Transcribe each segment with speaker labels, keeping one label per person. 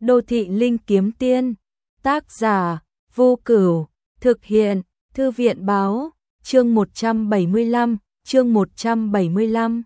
Speaker 1: Đô thị linh kiếm tiên, tác giả Vô Cửu, thực hiện Thư viện báo, chương 175, chương 175.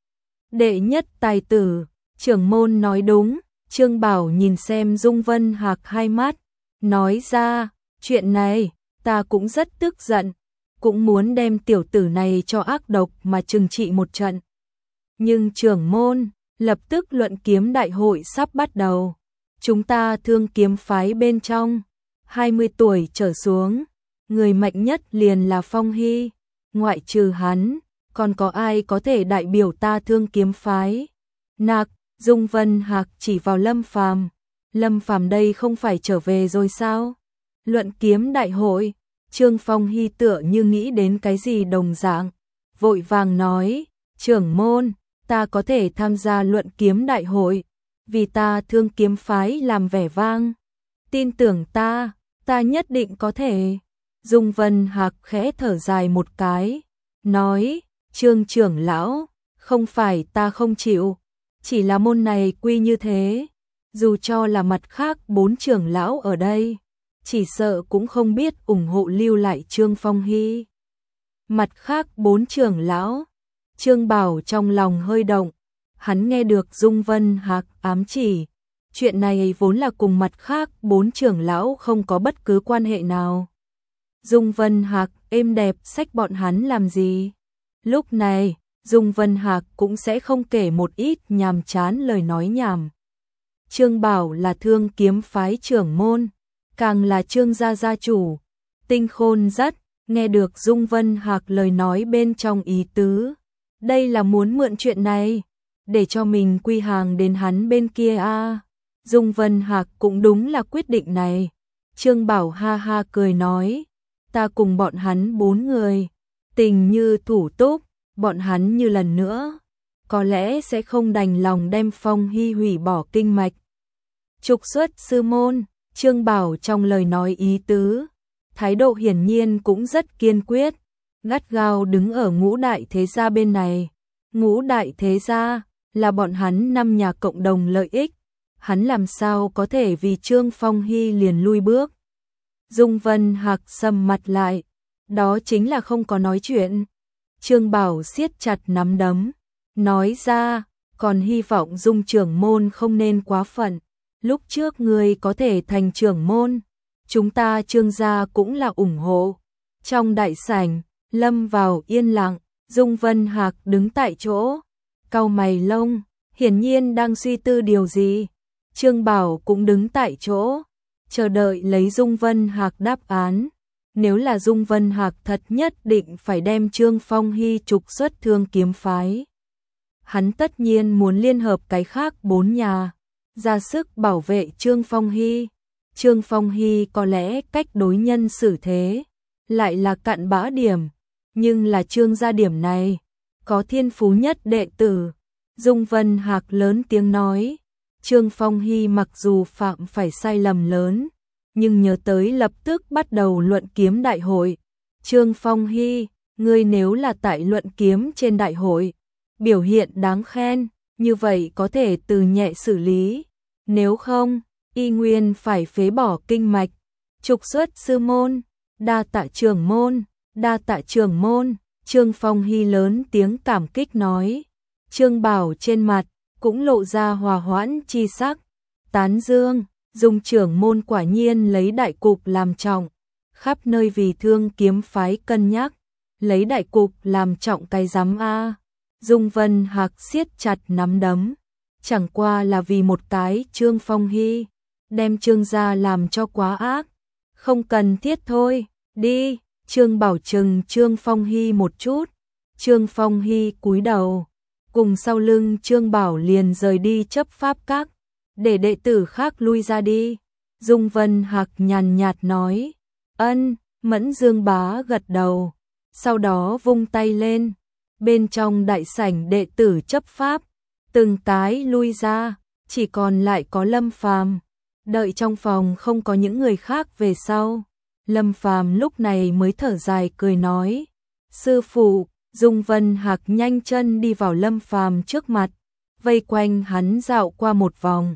Speaker 1: Đệ nhất tài tử, trưởng môn nói đúng. Trương Bảo nhìn xem Dung Vân Hạc hai mắt, nói ra, chuyện này, ta cũng rất tức giận, cũng muốn đem tiểu tử này cho ác độc mà trừng trị một trận. Nhưng trưởng môn, lập tức luận kiếm đại hội sắp bắt đầu. Chúng ta Thương Kiếm phái bên trong, 20 tuổi trở xuống, người mạnh nhất liền là Phong Hy, ngoại trừ hắn, còn có ai có thể đại biểu ta Thương Kiếm phái? Nạc, Dung Vân Hạc chỉ vào Lâm Phàm. Lâm Phàm đây không phải trở về rồi sao? Luận kiếm đại hội, Trương Phong Hy tựa như nghĩ đến cái gì đồng dạng, vội vàng nói, trưởng môn, ta có thể tham gia luận kiếm đại hội, vì ta Thương Kiếm phái làm vẻ vang. Tin tưởng ta nhất định có thể. Dung Vân Hạc khẽ thở dài một cái, nói, Trương trưởng lão, không phải ta không chịu, chỉ là môn này quy như thế, dù cho là mặt khác 4 trưởng lão ở đây, chỉ sợ cũng không biết ủng hộ lưu lại Trương Phong Hy. Mặt khác 4 trưởng lão, Trương Bảo trong lòng hơi động, hắn nghe được Dung Vân Hạc ám chỉ, chuyện này vốn là cùng mặt khác 4 trưởng lão không có bất cứ quan hệ nào. Dung Vân Hạc êm đẹp xách bọn hắn làm gì? Lúc này, Dung Vân Hạc cũng sẽ không kể một ít nhàm chán lời nói nhảm. Trương Bảo là Thương Kiếm phái trưởng môn, càng là Trương gia gia chủ, tinh khôn rất, nghe được Dung Vân Hạc lời nói bên trong ý tứ. Đây là muốn mượn chuyện này, để cho mình quy hàng đến hắn bên kia a. Dung Vân Hạc cũng đúng là quyết định này. Trương Bảo ha ha cười nói, ta cùng bọn hắn 4 người, tình như thủ túc, bọn hắn như lần nữa, có lẽ sẽ không đành lòng đem Phong Hy hủy bỏ kinh mạch. Trục xuất sư môn, Trương Bảo trong lời nói ý tứ, thái độ hiển nhiên cũng rất kiên quyết, gắt gao đứng ở Ngũ đại thế gia bên này. Ngũ đại thế gia là bọn hắn 5 nhà cộng đồng lợi ích, hắn làm sao có thể vì Trương Phong Hy liền lui bước. Dung Vân Hạc sầm mặt lại, đó chính là không có nói chuyện. Trương Bảo siết chặt nắm đấm, nói ra, còn hy vọng Dung trưởng môn không nên quá phận. Lúc trước người có thể thành trưởng môn, chúng ta Trương gia cũng là ủng hộ. Trong đại sảnh, lâm vào yên lặng, Dung Vân Hạc đứng tại chỗ, cau mày lông, hiển nhiên đang suy tư điều gì. Trương Bảo cũng đứng tại chỗ, chờ đợi lấy Dung Vân Hạc đáp án. Nếu là Dung Vân Hạc thật nhất định phải đem Trương Phong Hy trục xuất Thương Kiếm phái, hắn tất nhiên muốn liên hợp cái khác 4 nhà, ra sức bảo vệ Trương Phong Hy. Trương Phong Hy có lẽ cách đối nhân xử thế lại là cặn bã điểm, nhưng là Trương gia điểm này, có thiên phú nhất đệ tử. Dung Vân Hạc lớn tiếng nói, Trương Phong Hy mặc dù phạm phải sai lầm lớn, nhưng nhớ tới lập tức bắt đầu luận kiếm đại hội. Trương Phong Hy, ngươi nếu là tại luận kiếm trên đại hội, biểu hiện đáng khen, như vậy có thể từ nhẹ xử lý. Nếu không, y nguyên phải phế bỏ kinh mạch, trục xuất sư môn, đa tạ trưởng môn, đa tạ trưởng môn. Trương Phong Hy lớn tiếng cảm kích nói. Trương Bảo trên mặt cũng lộ ra hòa hoãn chi sắc, tán dương, Dung trưởng môn quả nhiên lấy đại cục làm trọng, khắp nơi vì Thương Kiếm phái cân nhắc, lấy đại cục làm trọng cái rắm a. Dung Vân Hạc siết chặt nắm đấm, chẳng qua là vì một cái Trương Phong Hy, đem Trương gia làm cho quá ác, không cần thiết thôi, đi. Trương Bảo chừng Trương Phong Hy một chút, Trương Phong Hy cúi đầu, cùng sau lưng Trương Bảo liền rời đi chấp pháp các, để đệ tử khác lui ra đi. Dung Vân Hạc nhàn nhạt nói, ân. Mẫn Dương Bá gật đầu, sau đó vung tay lên, bên trong đại sảnh đệ tử chấp pháp, từng cái lui ra, chỉ còn lại có Lâm Phàm. Đợi trong phòng không có những người khác về sau, Lâm Phàm lúc này mới thở dài cười nói, sư phụ. Dung Vân Hạc nhanh chân đi vào Lâm Phàm trước mặt, vây quanh hắn dạo qua một vòng,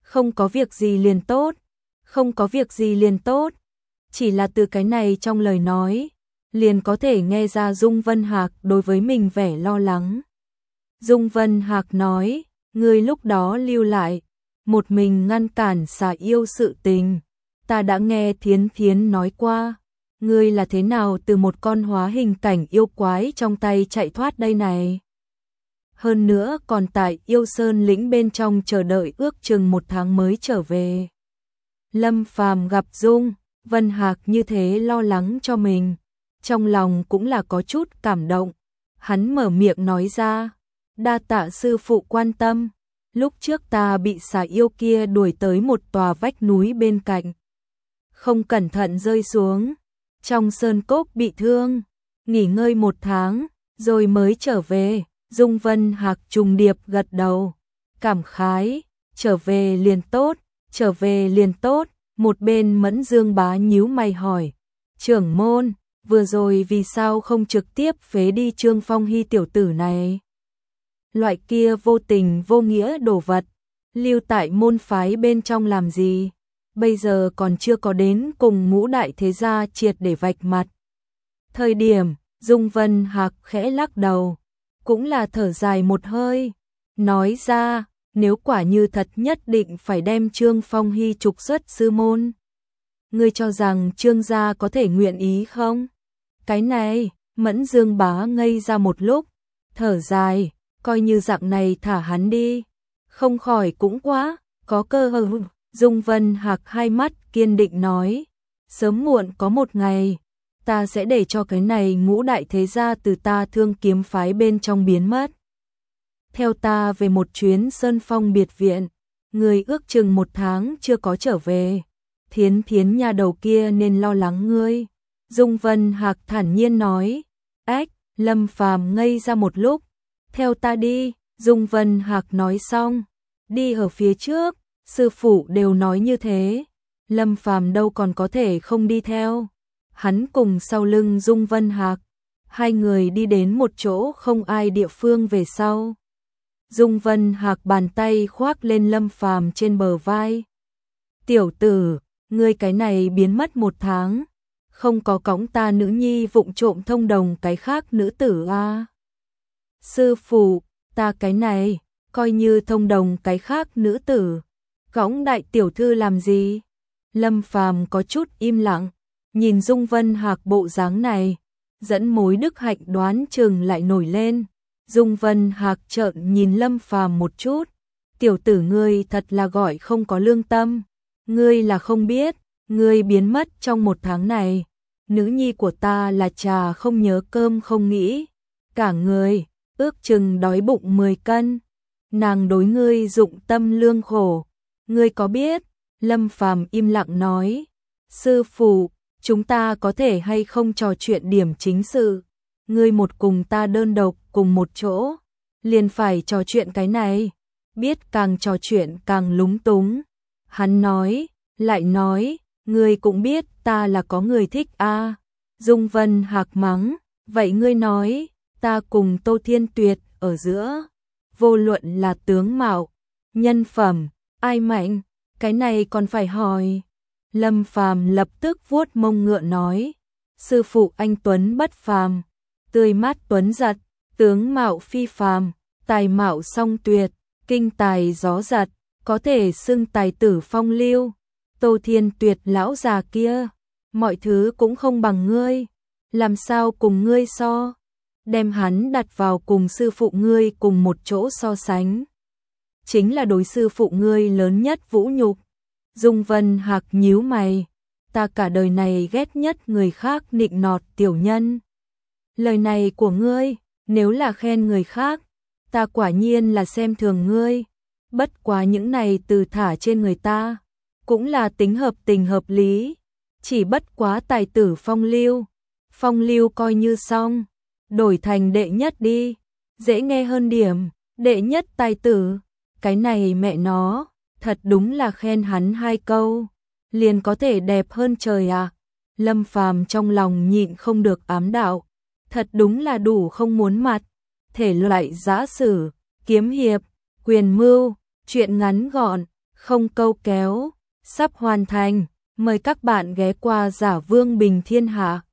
Speaker 1: Không có việc gì liền tốt, không có việc gì liền tốt. Chỉ là từ cái này trong lời nói, liền có thể nghe ra Dung Vân Hạc đối với mình vẻ lo lắng. Dung Vân Hạc nói, ngươi lúc đó lưu lại, một mình ngăn cản xà yêu sự tình. Ta đã nghe Thiến Thiến nói qua, ngươi là thế nào từ một con hóa hình cảnh yêu quái trong tay chạy thoát đây này. Hơn nữa còn tại yêu sơn lĩnh bên trong chờ đợi ước chừng 1 tháng mới trở về. Lâm Phàm gặp Dung Vân Hạc như thế lo lắng cho mình, trong lòng cũng là có chút cảm động. Hắn mở miệng nói ra, đa tạ sư phụ quan tâm, lúc trước ta bị xà yêu kia đuổi tới một tòa vách núi bên cạnh. Không cẩn thận rơi xuống, trong sơn cốc bị thương, nghỉ ngơi 1 tháng, rồi mới trở về. Dung Vân Hạc trùng điệp gật đầu, cảm khái, trở về liền tốt, trở về liền tốt. Một bên Mẫn Dương Bá nhíu mày hỏi, trưởng môn, vừa rồi vì sao không trực tiếp phế đi Trương Phong Hy tiểu tử này? Loại kia vô tình vô nghĩa đồ vật, lưu tại môn phái bên trong làm gì? Bây giờ còn chưa có đến cùng ngũ đại thế gia triệt để vạch mặt. Thời điểm, Dung Vân Hạc khẽ lắc đầu, cũng là thở dài một hơi, nói ra, nếu quả như thật nhất định phải đem Trương Phong Hy trục xuất sư môn. Ngươi cho rằng Trương gia có thể nguyện ý không? Cái này, Mẫn Dương Bá ngây ra một lúc, thở dài, coi như dạng này thả hắn đi. Không khỏi cũng quá, có cơ hội. Dung Vân Hạc hai mắt kiên định nói, sớm muộn có một ngày, ta sẽ để cho cái này ngũ đại thế gia từ ta Thương Kiếm phái bên trong biến mất. Theo ta về một chuyến Sơn Phong biệt viện, người ước chừng 1 tháng chưa có trở về. Thiến Thiến nhà đầu kia nên lo lắng ngươi. Dung Vân Hạc thản nhiên nói. Ách, Lâm Phàm ngây ra một lúc. Theo ta đi, Dung Vân Hạc nói xong. Đi ở phía trước, sư phụ đều nói như thế. Lâm Phàm đâu còn có thể không đi theo. Hắn cùng sau lưng Dung Vân Hạc. Hai người đi đến một chỗ không ai địa phương về sau. Dung Vân Hạc bàn tay khoác lên Lâm Phàm trên bờ vai. Tiểu tử, ngươi cái này biến mất 1 tháng, không có cõng ta nữ nhi vụng trộm thông đồng cái khác nữ tử a? Sư phụ, ta cái này, coi như thông đồng cái khác nữ tử, cõng đại tiểu thư làm gì? Lâm Phàm có chút im lặng, nhìn Dung Vân Hạc bộ dáng này, dẫn mối đức hạnh đoán chừng lại nổi lên. Dung Vân Hạc trợn nhìn Lâm Phàm một chút, tiểu tử ngươi thật là gọi không có lương tâm, ngươi là không biết, ngươi biến mất trong 1 tháng này, nữ nhi của ta là trà không nhớ cơm không nghĩ, cả người, ước chừng đói bụng 10 cân, nàng đối ngươi dụng tâm lương khổ, ngươi có biết? Lâm Phàm im lặng nói, sư phụ, chúng ta có thể hay không trò chuyện điểm chính sự? Ngươi một cùng ta đơn độc cùng một chỗ, liền phải trò chuyện cái này, biết càng trò chuyện càng lúng túng. Hắn nói, lại nói, ngươi cũng biết ta là có người thích a. Dung Vân Hạc mắng, vậy ngươi nói, ta cùng Tô Thiên Tuyệt ở giữa, vô luận là tướng mạo, nhân phẩm, ai mạnh, cái này còn phải hỏi. Lâm Phàm lập tức vuốt mông ngựa nói, sư phụ anh tuấn bất phàm, tươi mát tuấn giật, tướng mạo phi phàm, tài mạo song tuyệt, kinh tài gió giật, có thể xưng tài tử phong lưu. Tô Thiên Tuyệt lão già kia, mọi thứ cũng không bằng ngươi, làm sao cùng ngươi so? Đem hắn đặt vào cùng sư phụ ngươi cùng một chỗ so sánh, chính là đối sư phụ ngươi lớn nhất vũ nhục. Dung Vân Hạc nhíu mày, ta cả đời này ghét nhất người khác nịnh nọt tiểu nhân. Lời này của ngươi, nếu là khen người khác, ta quả nhiên là xem thường ngươi. Bất quá những này từ thả trên người ta, cũng là tính hợp tình hợp lý. Chỉ bất quá tài tử phong lưu coi như xong, đổi thành đệ nhất đi, dễ nghe hơn điểm, đệ nhất tài tử. Cái này mẹ nó, thật đúng là khen hắn 2 câu, liền có thể đẹp hơn trời à. Lâm Phàm trong lòng nhịn không được ám đạo, thật đúng là đủ không muốn mặt. Thể loại giã sử, kiếm hiệp, quyền mưu, chuyện ngắn gọn, không câu kéo, sắp hoàn thành. Mời các bạn ghé qua Giả Vương Bình Thiên Hạ.